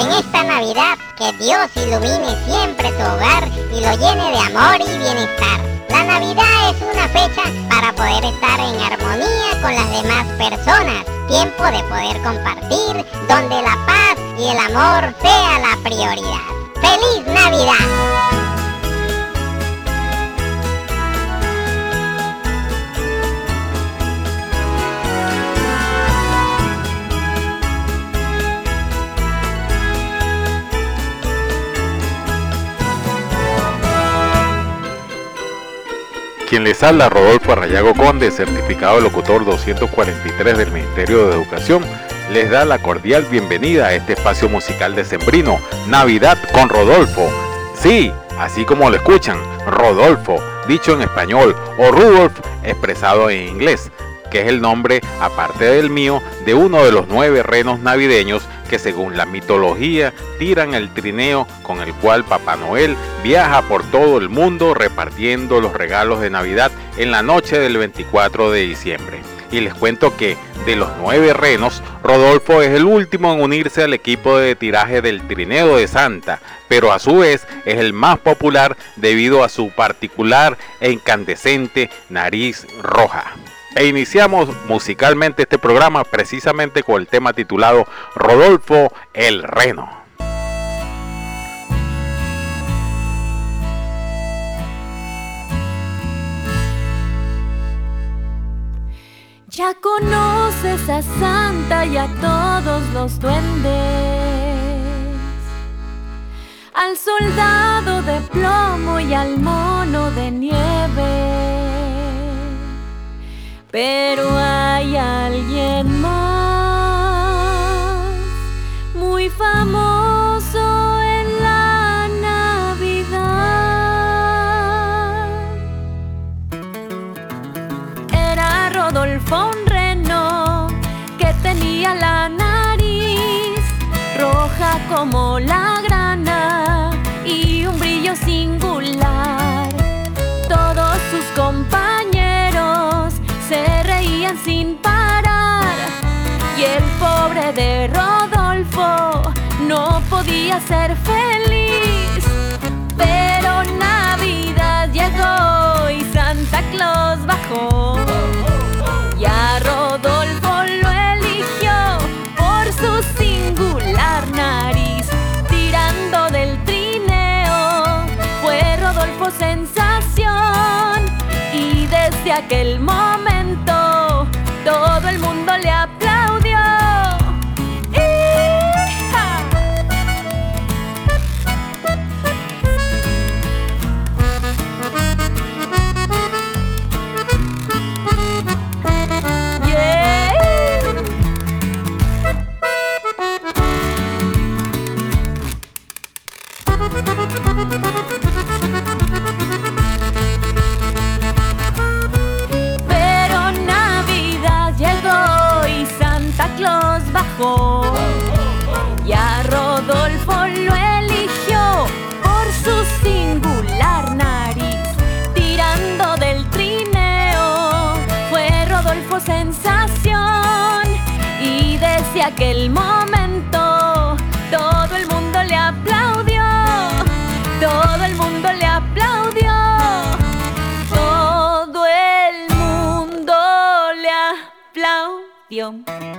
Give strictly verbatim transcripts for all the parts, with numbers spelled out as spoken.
En esta Navidad, que Dios ilumine siempre tu hogar y lo llene de amor y bienestar. La Navidad es una fecha para poder estar en armonía con las demás personas. Tiempo de poder compartir, donde la paz y el amor sea la prioridad. ¡Feliz Navidad! Quien les habla, Rodolfo Arrayago Conde, certificado de locutor doscientos cuarenta y tres del Ministerio de Educación, les da la cordial bienvenida a este espacio musical decembrino, Navidad con Rodolfo. Sí, así como lo escuchan, Rodolfo, dicho en español, o Rudolf, expresado en inglés, que es el nombre, aparte del mío, de uno de los nueve renos navideños que según la mitología tiran el trineo con el cual Papá Noel viaja por todo el mundo repartiendo los regalos de Navidad en la noche del veinticuatro de diciembre. Y les cuento que de los nueve renos, Rodolfo es el último en unirse al equipo de tiraje del trineo de Santa, pero a su vez es el más popular debido a su particular e incandescente nariz roja. E iniciamos musicalmente este programa precisamente con el tema titulado Rodolfo el Reno. Ya conoces a Santa y a todos los duendes, al soldado de plomo y al mono de nieve. Pero hay alguien más muy famoso en la Navidad. Era Rodolfo un reno que tenía la nariz roja como la grana y un brillo singular. Todos sus compañeros se reían sin parar y el pobre de Rodolfo no podía ser feliz. Pero Navidad llegó y Santa Claus bajó y a Rodolfo lo eligió por su singular nariz. Tirando del trineo fue Rodolfo sensación y desde aquel momento todo el mundo le aplaudió. ¡Hija! Yeah. Pero Navidad llegó y Santa Claus bajó y a Rodolfo lo eligió por su singular nariz. Tirando del trineo fue Rodolfo sensación y desde aquel momento todo el mundo le aplaudió. Todo el mundo le aplaudió. Todo el mundo le aplaudió.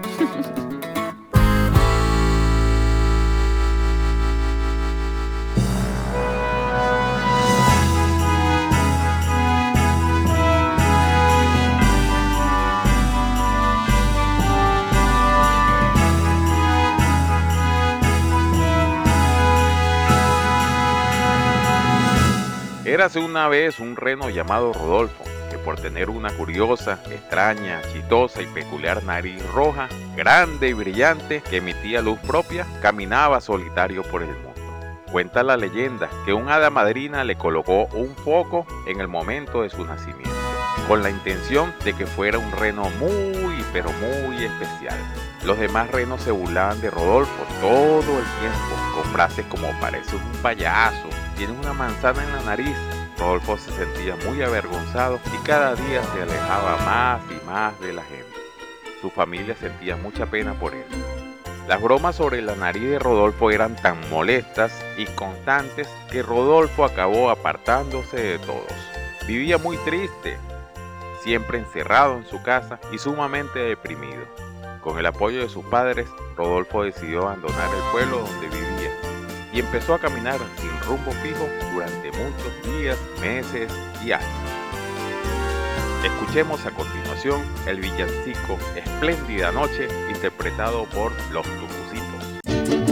Érase una vez un reno llamado Rodolfo, que por tener una curiosa, extraña, chistosa y peculiar nariz roja, grande y brillante, que emitía luz propia, caminaba solitario por el mundo. Cuenta la leyenda que un hada madrina le colocó un foco en el momento de su nacimiento, con la intención de que fuera un reno muy, pero muy especial. Los demás renos se burlaban de Rodolfo todo el tiempo, con frases como "pareces un payaso", "tienes una manzana en la nariz". Rodolfo se sentía muy avergonzado y cada día se alejaba más y más de la gente. Su familia sentía mucha pena por él. Las bromas sobre la nariz de Rodolfo eran tan molestas y constantes que Rodolfo acabó apartándose de todos. Vivía muy triste, siempre encerrado en su casa y sumamente deprimido. Con el apoyo de sus padres, Rodolfo decidió abandonar el pueblo donde vivía y empezó a caminar sin rumbo fijo durante muchos días, meses y años. Escuchemos a continuación el villancico Espléndida Noche, interpretado por Los Tucucitos.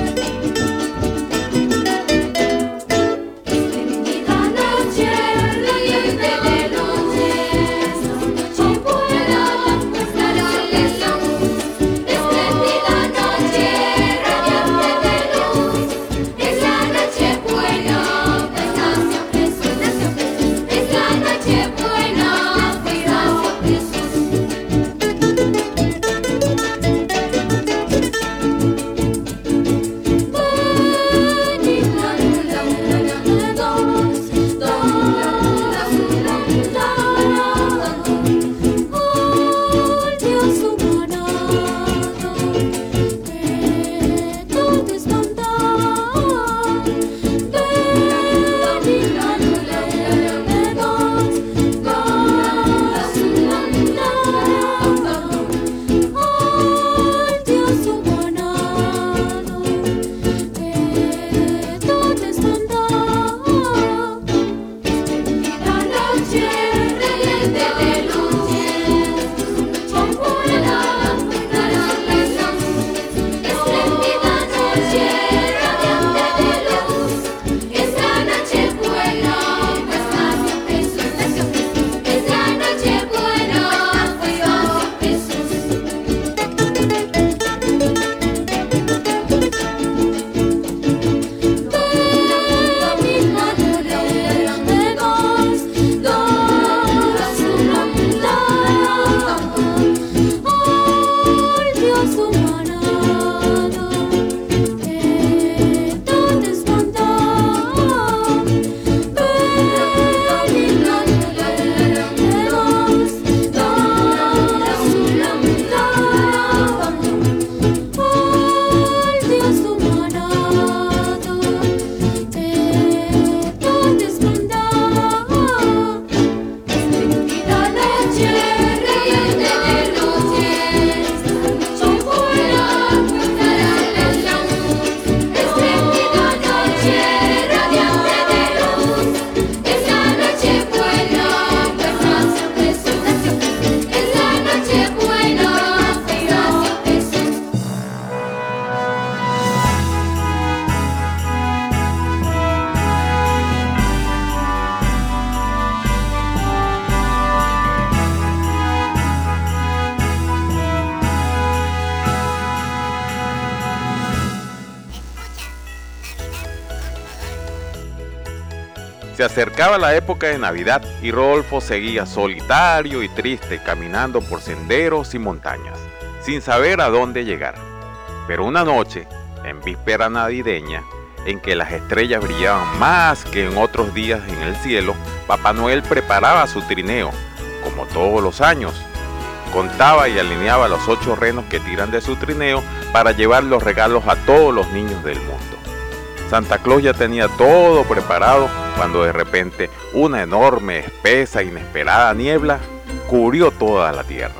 Se acercaba la época de Navidad y Rodolfo seguía solitario y triste caminando por senderos y montañas, sin saber a dónde llegar. Pero una noche, en víspera navideña, en que las estrellas brillaban más que en otros días en el cielo, Papá Noel preparaba su trineo, como todos los años. Contaba y alineaba los ocho renos que tiran de su trineo para llevar los regalos a todos los niños del mundo. Santa Claus ya tenía todo preparado cuando de repente una enorme, espesa, inesperada niebla cubrió toda la tierra.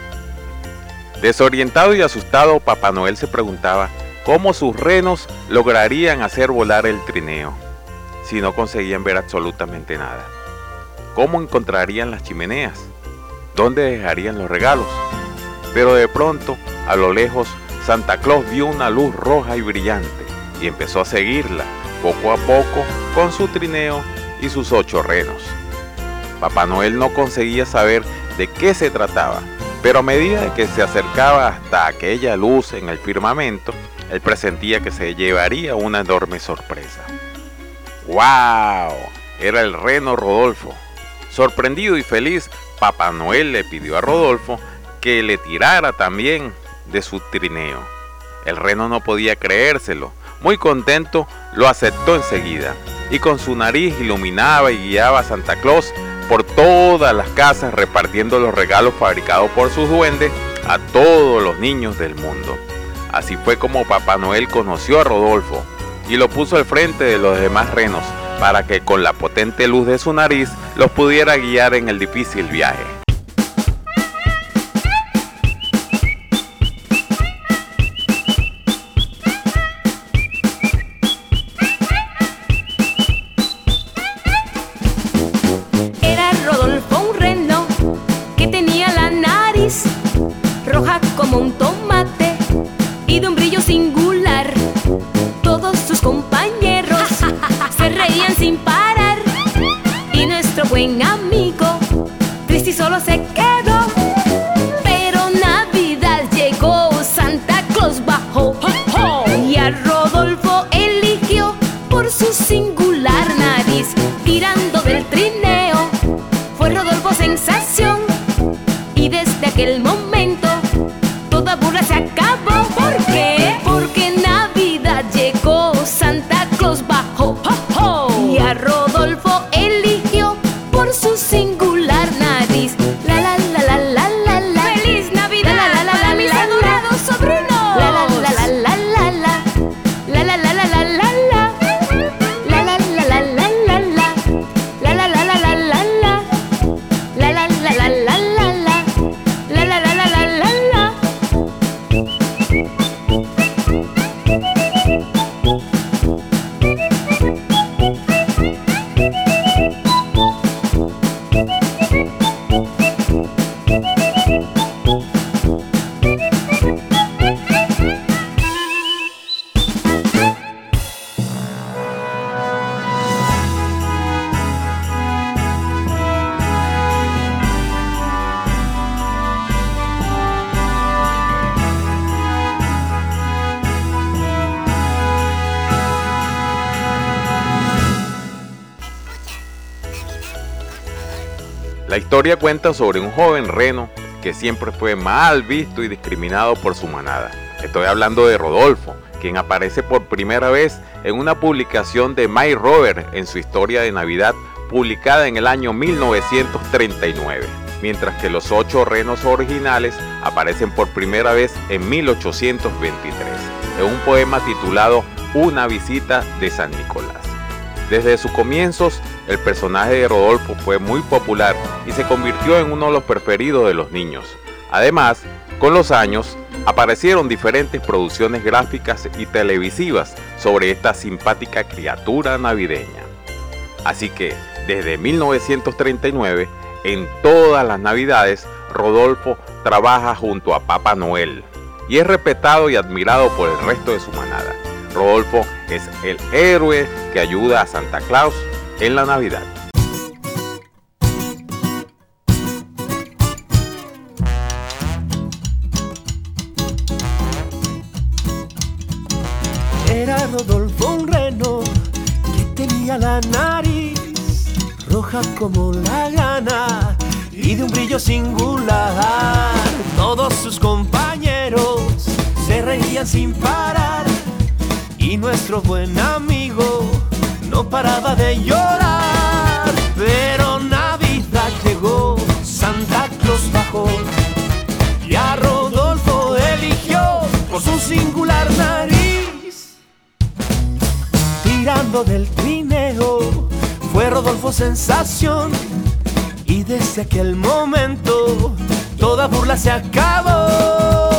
Desorientado y asustado, Papá Noel se preguntaba cómo sus renos lograrían hacer volar el trineo si no conseguían ver absolutamente nada. ¿Cómo encontrarían las chimeneas? ¿Dónde dejarían los regalos? Pero de pronto, a lo lejos, Santa Claus vio una luz roja y brillante y empezó a seguirla, poco a poco, con su trineo y sus ocho renos. Papá Noel no conseguía saber de qué se trataba, pero a medida que se acercaba hasta aquella luz en el firmamento, él presentía que se llevaría una enorme sorpresa. ¡Wow! Era el reno Rodolfo. Sorprendido y feliz, Papá Noel le pidió a Rodolfo que le tirara también de su trineo. El reno no podía creérselo. Muy contento, lo aceptó enseguida y con su nariz iluminaba y guiaba a Santa Claus por todas las casas repartiendo los regalos fabricados por sus duendes a todos los niños del mundo. Así fue como Papá Noel conoció a Rodolfo y lo puso al frente de los demás renos para que con la potente luz de su nariz los pudiera guiar en el difícil viaje. Era Rodolfo un reno que tenía la nariz roja como un tomate y de un brillo singular. Todos sus compañeros se reían sin parar y nuestro buen amigo triste y solo se quedó. Pero Navidad llegó, Santa Claus bajó y a Rodolfo eligió por su singular nariz. Tirando del trineo fue Rodolfo sensación y desde aquel momento toda burla se acabó. ¿Por qué? Porque Navidad llegó, Santa Claus bajó y a Rodolfo eligió por su singular nariz. La la la la la la la. ¡Feliz Navidad! La la la la, mis adorados sobrinos. La la la la la la la. La la la la la la la. La la la la la la la. La la la la la la la. La la la la la la la. La la la la la la la. La historia cuenta sobre un joven reno que siempre fue mal visto y discriminado por su manada. Estoy hablando de Rodolfo, quien aparece por primera vez en una publicación de Mike Rober en su historia de Navidad, publicada en el año mil novecientos treinta y nueve, mientras que los ocho renos originales aparecen por primera vez en mil ochocientos veintitrés, en un poema titulado Una visita de San Nicolás. Desde sus comienzos, el personaje de Rodolfo fue muy popular y se convirtió en uno de los preferidos de los niños. Además, con los años, aparecieron diferentes producciones gráficas y televisivas sobre esta simpática criatura navideña. Así que, desde mil novecientos treinta y nueve, en todas las Navidades, Rodolfo trabaja junto a Papá Noel y es respetado y admirado por el resto de su manada. Rodolfo es el héroe que ayuda a Santa Claus en la Navidad. Era Rodolfo un reno que tenía la nariz roja como la grana y de un brillo singular. Todos sus compañeros se reían sin parar y nuestro buen amigo no paraba de llorar. Pero Navidad llegó, Santa Claus bajó y a Rodolfo eligió por su singular nariz. Tirando del trineo fue Rodolfo sensación y desde aquel momento toda burla se acabó.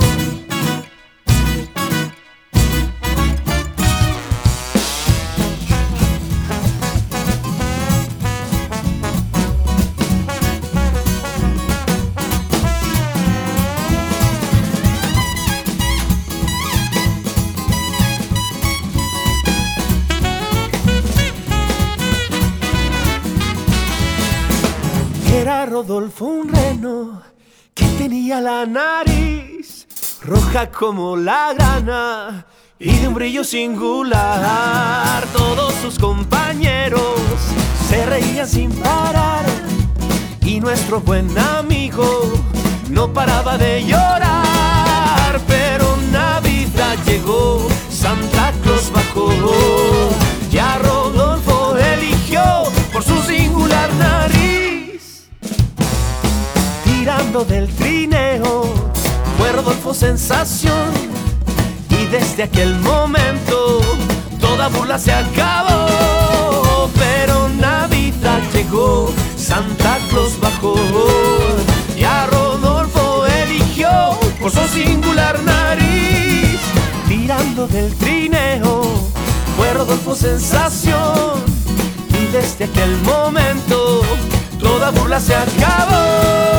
Era Rodolfo un reno que tenía la nariz roja como la grana y de un brillo singular. Todos sus compañeros se reían sin parar y nuestro buen amigo no paraba de llorar. Pero Navidad llegó, Santa Claus bajó y a Rodolfo eligió por su singular nariz. Tirando del trineo fue Rodolfo sensación y desde aquel momento toda burla se acabó. Pero Navidad llegó, Santa Claus bajó y a Rodolfo eligió por su singular nariz. Tirando del trineo fue Rodolfo sensación y desde aquel momento toda burla se acabó.